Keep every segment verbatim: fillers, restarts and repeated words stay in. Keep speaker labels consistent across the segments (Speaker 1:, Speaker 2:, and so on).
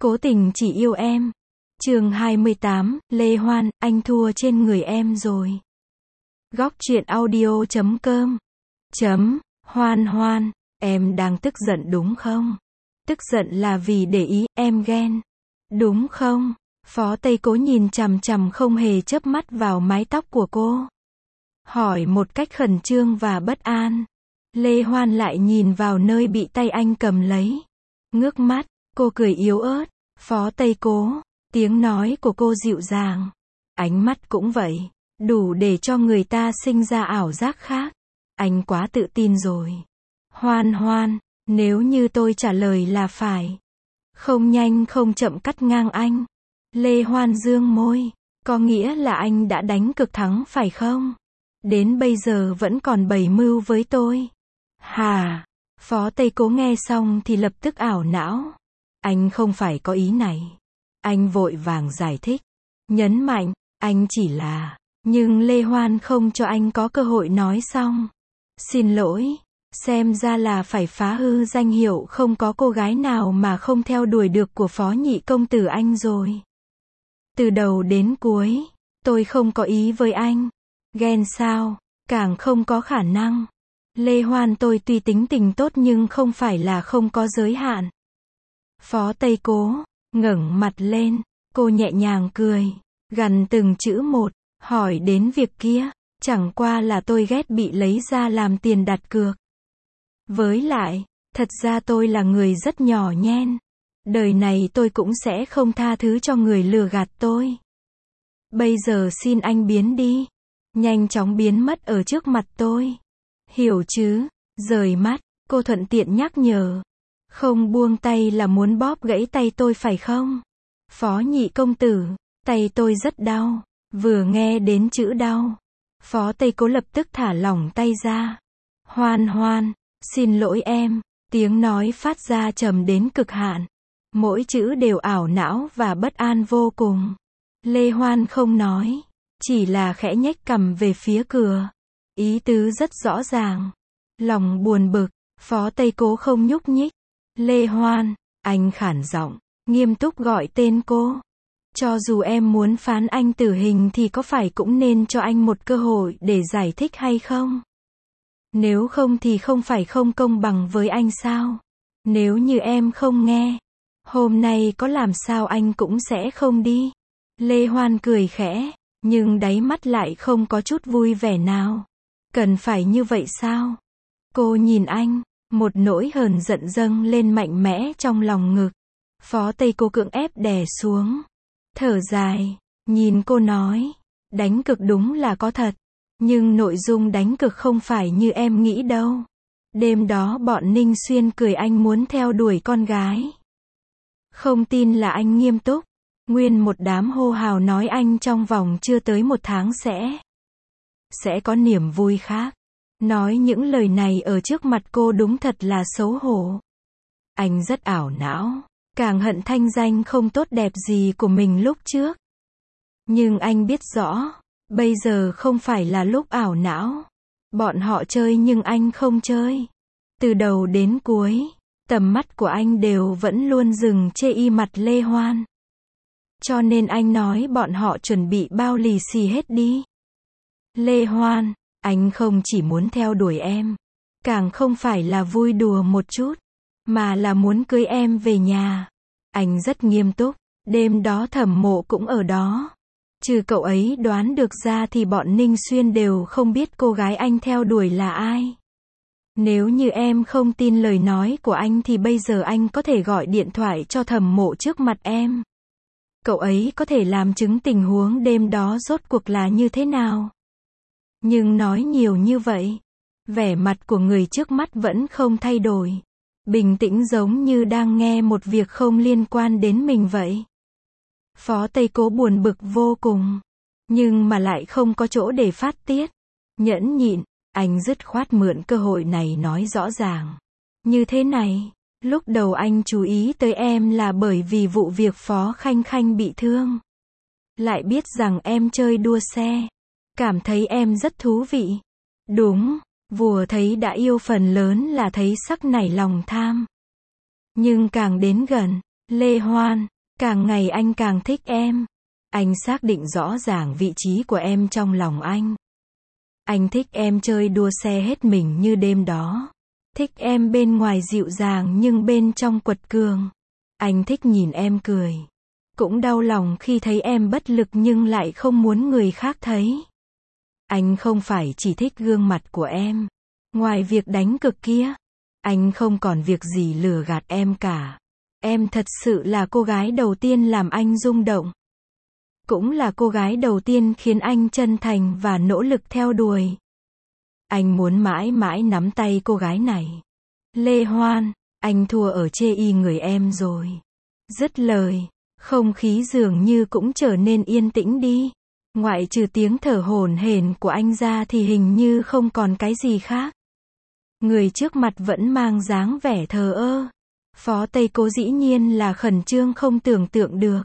Speaker 1: Cố tình chỉ yêu em. Chương hai mươi tám, Lê Hoan, anh thua trên người em rồi. Góc truyện audio chấm com. Chấm, Hoan Hoan, em đang tức giận đúng không? Tức giận là vì để ý, em ghen. Đúng không? Phó Tây Cố nhìn chằm chằm không hề chớp mắt vào mái tóc của cô. Hỏi một cách khẩn trương và bất an. Lê Hoan lại nhìn vào nơi bị tay anh cầm lấy. Ngước mắt, cô cười yếu ớt. Phó Tây Cố, tiếng nói của cô dịu dàng. Ánh mắt cũng vậy, đủ để cho người ta sinh ra ảo giác khác. Anh quá tự tin rồi. Hoan Hoan, nếu như tôi trả lời là phải. Không nhanh không chậm cắt ngang anh. Lê Hoan dương môi. Có nghĩa là anh đã đánh cực thắng phải không? Đến bây giờ vẫn còn bày mưu với tôi. Hà, Phó Tây Cố nghe xong thì lập tức ảo não. Anh không phải có ý này. Anh vội vàng giải thích. Nhấn mạnh, anh chỉ là... Nhưng Lê Hoan không cho anh có cơ hội nói xong. Xin lỗi, xem ra là phải phá hư danh hiệu không có cô gái nào mà không theo đuổi được của Phó nhị công tử anh rồi. Từ đầu đến cuối, tôi không có ý với anh. Ghen sao? Càng không có khả năng. Lê Hoan, tôi tuy tính tình tốt nhưng không phải là không có giới hạn. Phó Tây Cố ngẩng mặt lên, cô nhẹ nhàng cười, gằn từng chữ một, hỏi đến việc kia, chẳng qua là tôi ghét bị lấy ra làm tiền đặt cược. Với lại, thật ra tôi là người rất nhỏ nhen. Đời này tôi cũng sẽ không tha thứ cho người lừa gạt tôi. Bây giờ xin anh biến đi. Nhanh chóng biến mất ở trước mặt tôi. Hiểu chứ? Rời mắt, cô thuận tiện nhắc nhở. Không buông tay là muốn bóp gãy tay tôi phải không? Phó nhị công tử, tay tôi rất đau. Vừa nghe đến chữ đau, Phó Tây Cố lập tức thả lỏng tay ra. Hoan Hoan, xin lỗi em. Tiếng nói phát ra trầm đến cực hạn. Mỗi chữ đều ảo não và bất an vô cùng. Lê Hoan không nói, chỉ là khẽ nhếch cằm về phía cửa. Ý tứ rất rõ ràng. Lòng buồn bực, Phó Tây Cố không nhúc nhích. Lê Hoan, anh khản giọng, nghiêm túc gọi tên cô. Cho dù em muốn phán anh tử hình thì có phải cũng nên cho anh một cơ hội để giải thích hay không? Nếu không thì không phải không công bằng với anh sao? Nếu như em không nghe, hôm nay có làm sao anh cũng sẽ không đi. Lê Hoan cười khẽ, nhưng đáy mắt lại không có chút vui vẻ nào. Cần phải như vậy sao? Cô nhìn anh, một nỗi hờn giận dâng lên mạnh mẽ trong lòng ngực. Phó Tây Cố cưỡng ép đè xuống. Thở dài, nhìn cô nói, đánh cực đúng là có thật. Nhưng nội dung đánh cực không phải như em nghĩ đâu. Đêm đó bọn Ninh Xuyên cười anh muốn theo đuổi con gái. Không tin là anh nghiêm túc. Nguyên một đám hô hào nói anh trong vòng chưa tới một tháng sẽ Sẽ có niềm vui khác. Nói những lời này ở trước mặt cô đúng thật là xấu hổ. Anh rất ảo não. Càng hận thanh danh không tốt đẹp gì của mình lúc trước. Nhưng anh biết rõ, bây giờ không phải là lúc ảo não. Bọn họ chơi nhưng anh không chơi. Từ đầu đến cuối, tầm mắt của anh đều vẫn luôn dừng chê y mặt Lê Hoan. Cho nên anh nói bọn họ chuẩn bị bao lì xì hết đi. Lê Hoan, anh không chỉ muốn theo đuổi em, càng không phải là vui đùa một chút, mà là muốn cưới em về nhà. Anh rất nghiêm túc, đêm đó Thẩm Mộ cũng ở đó. Trừ cậu ấy đoán được ra thì bọn Ninh Xuyên đều không biết cô gái anh theo đuổi là ai. Nếu như em không tin lời nói của anh thì bây giờ anh có thể gọi điện thoại cho Thẩm Mộ trước mặt em. Cậu ấy có thể làm chứng tình huống đêm đó rốt cuộc là như thế nào. Nhưng nói nhiều như vậy, vẻ mặt của người trước mắt vẫn không thay đổi. Bình tĩnh giống như đang nghe một việc không liên quan đến mình vậy. Phó Tây Cố buồn bực vô cùng. Nhưng mà lại không có chỗ để phát tiết. Nhẫn nhịn, anh dứt khoát mượn cơ hội này nói rõ ràng. Như thế này, lúc đầu anh chú ý tới em là bởi vì vụ việc Phó Khanh Khanh bị thương. Lại biết rằng em chơi đua xe. Cảm thấy em rất thú vị. Đúng, vua thấy đã yêu phần lớn là thấy sắc nảy lòng tham. Nhưng càng đến gần, Lê Hoan, càng ngày anh càng thích em. Anh xác định rõ ràng vị trí của em trong lòng anh. Anh thích em chơi đua xe hết mình như đêm đó. Thích em bên ngoài dịu dàng nhưng bên trong quật cường. Anh thích nhìn em cười. Cũng đau lòng khi thấy em bất lực nhưng lại không muốn người khác thấy. Anh không phải chỉ thích gương mặt của em. Ngoài việc đánh cực kia, anh không còn việc gì lừa gạt em cả. Em thật sự là cô gái đầu tiên làm anh rung động. Cũng là cô gái đầu tiên khiến anh chân thành và nỗ lực theo đuổi. Anh muốn mãi mãi nắm tay cô gái này. Lê Hoan, anh thua ở chê y người em rồi. Dứt lời, không khí dường như cũng trở nên yên tĩnh đi. Ngoại trừ tiếng thở hổn hển của anh ra thì hình như không còn cái gì khác. Người trước mặt vẫn mang dáng vẻ thờ ơ. Phó Tây Cố dĩ nhiên là khẩn trương không tưởng tượng được.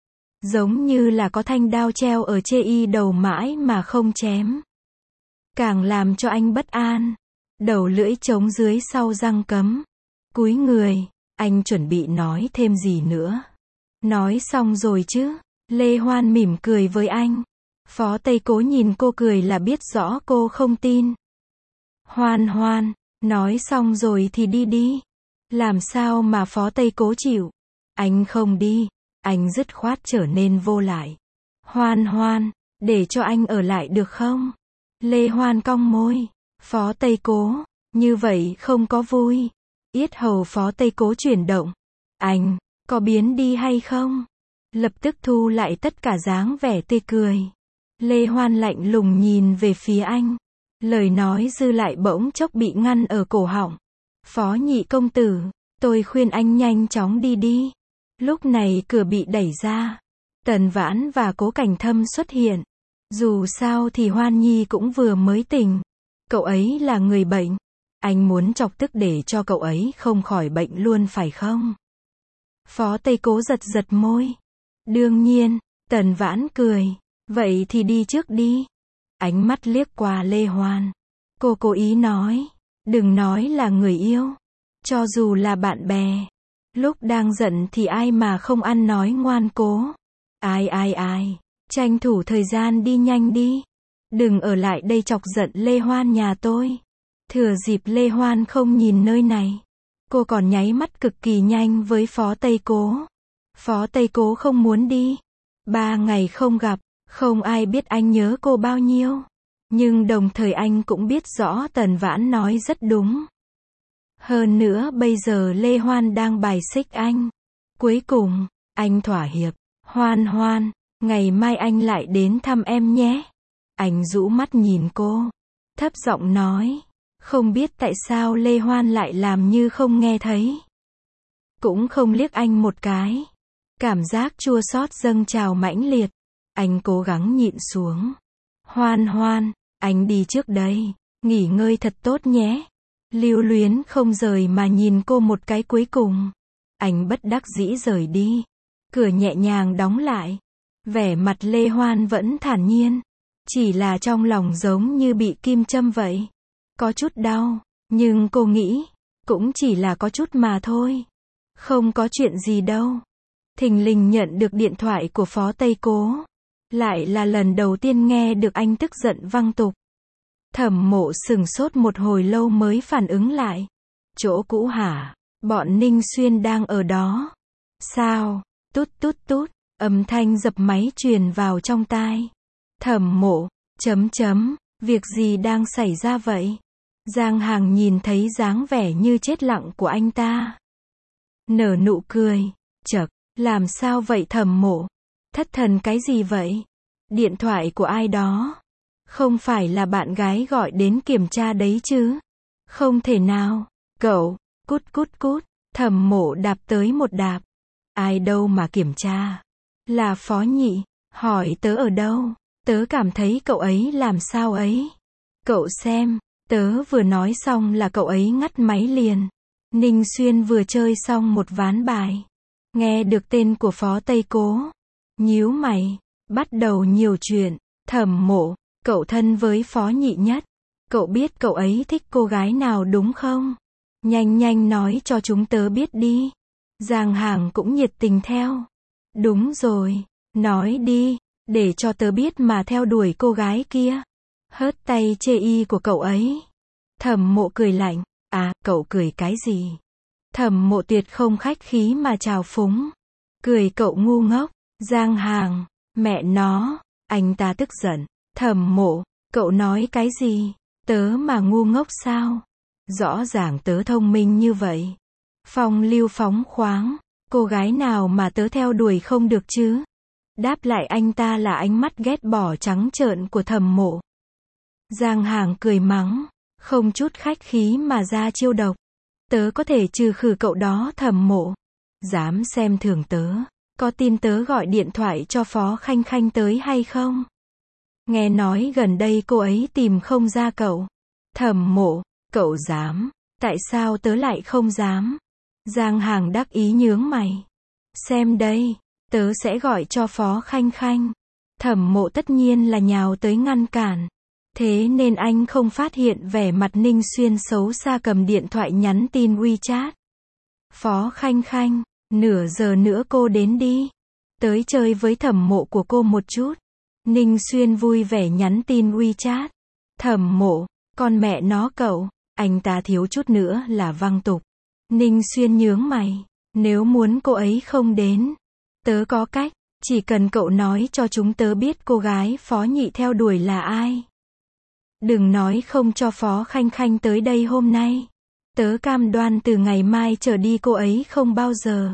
Speaker 1: Giống như là có thanh đao treo ở chê y đầu mãi mà không chém. Càng làm cho anh bất an. Đầu lưỡi trống dưới sau răng cấm. Cúi người, anh chuẩn bị nói thêm gì nữa. Nói xong rồi chứ. Lê Hoan mỉm cười với anh. Phó Tây Cố nhìn cô cười là biết rõ cô không tin. Hoan Hoan, nói xong rồi thì đi đi. Làm sao mà Phó Tây Cố chịu. Anh không đi. Anh dứt khoát trở nên vô lại. Hoan Hoan, để cho anh ở lại được không? Lê Hoan cong môi. Phó Tây Cố, như vậy không có vui. Yết hầu Phó Tây Cố chuyển động. Anh, có biến đi hay không? Lập tức thu lại tất cả dáng vẻ tươi cười. Lê Hoan lạnh lùng nhìn về phía anh. Lời nói dư lại bỗng chốc bị ngăn ở cổ họng. Phó nhị công tử, tôi khuyên anh nhanh chóng đi đi. Lúc này cửa bị đẩy ra. Tần Vãn và Cố Cảnh Thâm xuất hiện. Dù sao thì Hoan Nhi cũng vừa mới tỉnh. Cậu ấy là người bệnh. Anh muốn chọc tức để cho cậu ấy không khỏi bệnh luôn phải không? Phó Tây Cố giật giật môi. Đương nhiên, Tần Vãn cười. Vậy thì đi trước đi. Ánh mắt liếc qua Lê Hoan. Cô cố ý nói. Đừng nói là người yêu. Cho dù là bạn bè. Lúc đang giận thì ai mà không ăn nói ngoan cố. Ai ai ai. Tranh thủ thời gian đi nhanh đi. Đừng ở lại đây chọc giận Lê Hoan nhà tôi. Thừa dịp Lê Hoan không nhìn nơi này. Cô còn nháy mắt cực kỳ nhanh với Phó Tây Cố. Phó Tây Cố không muốn đi. Ba ngày không gặp. Không ai biết anh nhớ cô bao nhiêu. Nhưng đồng thời anh cũng biết rõ Tần Vãn nói rất đúng. Hơn nữa bây giờ Lê Hoan đang bài xích anh. Cuối cùng, anh thỏa hiệp. Hoan Hoan, ngày mai anh lại đến thăm em nhé. Anh rũ mắt nhìn cô. Thấp giọng nói. Không biết tại sao Lê Hoan lại làm như không nghe thấy. Cũng không liếc anh một cái. Cảm giác chua xót dâng trào mãnh liệt. Anh cố gắng nhịn xuống. Hoan Hoan, anh đi trước đây. Nghỉ ngơi thật tốt nhé. Lưu luyến không rời mà nhìn cô một cái cuối cùng. Anh bất đắc dĩ rời đi. Cửa nhẹ nhàng đóng lại. Vẻ mặt Lê Hoan vẫn thản nhiên. Chỉ là trong lòng giống như bị kim châm vậy. Có chút đau. Nhưng cô nghĩ. Cũng chỉ là có chút mà thôi. Không có chuyện gì đâu. Thình lình nhận được điện thoại của Phó Tây Cố. Lại là lần đầu tiên nghe được anh tức giận văng tục. Thẩm Mộ sừng sốt một hồi lâu mới phản ứng lại. Chỗ cũ hả? Bọn Ninh Xuyên đang ở đó. Sao? Tút tút tút. Âm thanh dập máy truyền vào trong tai. Thẩm Mộ, chấm chấm, việc gì đang xảy ra vậy? Giang Hàng nhìn thấy dáng vẻ như chết lặng của anh ta. Nở nụ cười. Chậc, làm sao vậy Thẩm Mộ? Thất thần cái gì vậy? Điện thoại của ai đó? Không phải là bạn gái gọi đến kiểm tra đấy chứ? Không thể nào. Cậu, cút cút cút. Thẩm Mộ đạp tới một đạp. Ai đâu mà kiểm tra? Là Phó Nhị. Hỏi tớ ở đâu? Tớ cảm thấy cậu ấy làm sao ấy? Cậu xem. Tớ vừa nói xong là cậu ấy ngắt máy liền. Ninh Xuyên vừa chơi xong một ván bài. Nghe được tên của Phó Tây Cố. Nhíu mày. Bắt đầu nhiều chuyện. Thẩm Mộ, cậu thân với Phó Nhị nhất. Cậu biết cậu ấy thích cô gái nào đúng không? Nhanh nhanh nói cho chúng tớ biết đi. Giang Hàng cũng nhiệt tình theo. Đúng rồi, nói đi, để cho tớ biết mà theo đuổi cô gái kia. Hớt tay chê y của cậu ấy. Thẩm Mộ cười lạnh, à, cậu cười cái gì? Thẩm Mộ tuyệt không khách khí mà chào phúng. Cười cậu ngu ngốc. Giang Hàng, mẹ nó, anh ta tức giận. Thẩm Mộ, cậu nói cái gì? Tớ mà ngu ngốc sao? Rõ ràng tớ thông minh như vậy. Phong lưu phóng khoáng, cô gái nào mà tớ theo đuổi không được chứ? Đáp lại anh ta là ánh mắt ghét bỏ trắng trợn của Thẩm Mộ. Giang Hàng cười mắng, không chút khách khí mà ra chiêu độc. Tớ có thể trừ khử cậu đó Thẩm Mộ. Dám xem thường tớ, có tin tớ gọi điện thoại cho Phó Khanh Khanh tới hay không? Nghe nói gần đây cô ấy tìm không ra cậu. Thẩm Mộ, cậu dám, tại sao tớ lại không dám? Giang Hàng đắc ý nhướng mày. Xem đây, tớ sẽ gọi cho Phó Khanh Khanh. Thẩm Mộ tất nhiên là nhào tới ngăn cản. Thế nên anh không phát hiện vẻ mặt Ninh Xuyên xấu xa cầm điện thoại nhắn tin WeChat. Phó Khanh Khanh, nửa giờ nữa cô đến đi. Tới chơi với Thẩm Mộ của cô một chút. Ninh Xuyên vui vẻ nhắn tin WeChat. Thẩm Mộ, con mẹ nó cậu, anh ta thiếu chút nữa là văng tục. Ninh Xuyên nhướng mày, nếu muốn cô ấy không đến, tớ có cách, chỉ cần cậu nói cho chúng tớ biết cô gái Phó Nhị theo đuổi là ai. Đừng nói không cho Phó Khanh Khanh tới đây hôm nay. Tớ cam đoan từ ngày mai trở đi cô ấy không bao giờ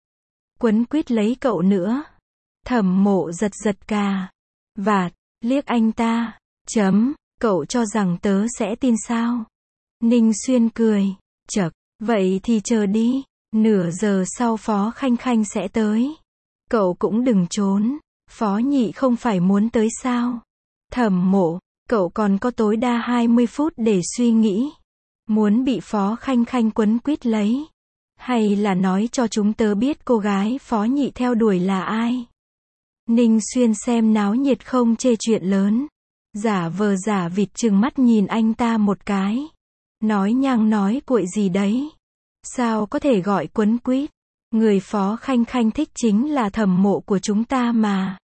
Speaker 1: quấn quýt lấy cậu nữa. Thẩm Mộ giật giật cà vạt, liếc anh ta. Chấm, cậu cho rằng tớ sẽ tin sao? Ninh Xuyên cười, chậc, vậy thì chờ đi. Nửa giờ sau Phó Khanh Khanh sẽ tới. Cậu cũng đừng trốn. Phó Nhị không phải muốn tới sao? Thẩm Mộ, cậu còn có tối đa hai mươi phút để suy nghĩ. Muốn bị Phó Khanh Khanh quấn quýt lấy, hay là nói cho chúng tớ biết cô gái Phó Nhị theo đuổi là ai? Ninh Xuyên xem náo nhiệt không chê chuyện lớn. Giả vờ giả vịt trừng mắt nhìn anh ta một cái. Nói nhăng nói cuội gì đấy? Sao có thể gọi quấn quýt? Người Phó Khanh Khanh thích chính là Thẩm Mộ của chúng ta mà.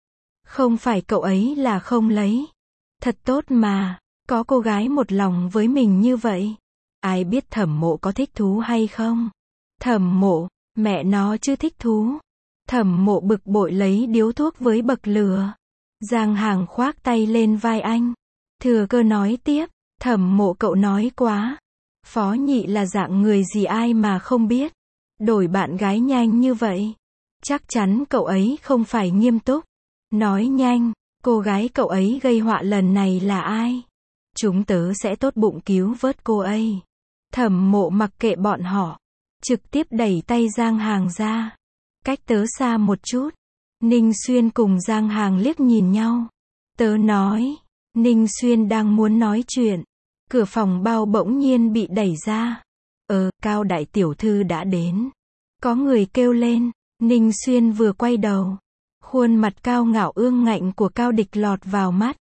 Speaker 1: Không phải cậu ấy là không lấy. Thật tốt mà, có cô gái một lòng với mình như vậy. Ai biết Thẩm Mộ có thích thú hay không? Thẩm Mộ, mẹ nó chứ thích thú. Thẩm Mộ bực bội lấy điếu thuốc với bậc lửa. Giang Hàng khoác tay lên vai anh. Thừa cơ nói tiếp, Thẩm Mộ cậu nói quá. Phó Nhị là dạng người gì ai mà không biết. Đổi bạn gái nhanh như vậy. Chắc chắn cậu ấy không phải nghiêm túc. Nói nhanh, cô gái cậu ấy gây họa lần này là ai? Chúng tớ sẽ tốt bụng cứu vớt cô ấy. Thẩm Mộ mặc kệ bọn họ. Trực tiếp đẩy tay Giang Hàng ra. Cách tớ xa một chút. Ninh Xuyên cùng Giang Hàng liếc nhìn nhau. Tớ nói. Ninh Xuyên đang muốn nói chuyện. Cửa phòng bao bỗng nhiên bị đẩy ra. Ờ, Cao đại tiểu thư đã đến. Có người kêu lên. Ninh Xuyên vừa quay đầu. Khuôn mặt cao ngạo ương ngạnh của Cao Địch lọt vào mắt.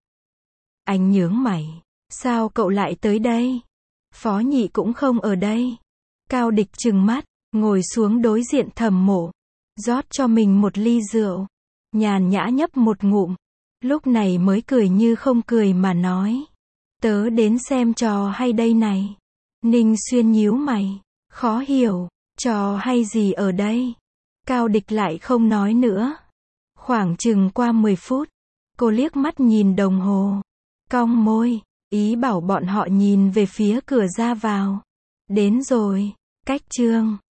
Speaker 1: Anh nhướng mày. Sao cậu lại tới đây? Phó Nhị cũng không ở đây. Cao Địch trừng mắt, ngồi xuống đối diện Thẩm Mộ. Rót cho mình một ly rượu. Nhàn nhã nhấp một ngụm. Lúc này mới cười như không cười mà nói. Tớ đến xem trò hay đây này. Ninh Xuyên nhíu mày. Khó hiểu. Trò hay gì ở đây? Cao Địch lại không nói nữa. Khoảng chừng qua mười phút. Cô liếc mắt nhìn đồng hồ. Cong môi. Ý bảo bọn họ nhìn về phía cửa ra vào. Đến rồi. Cách chương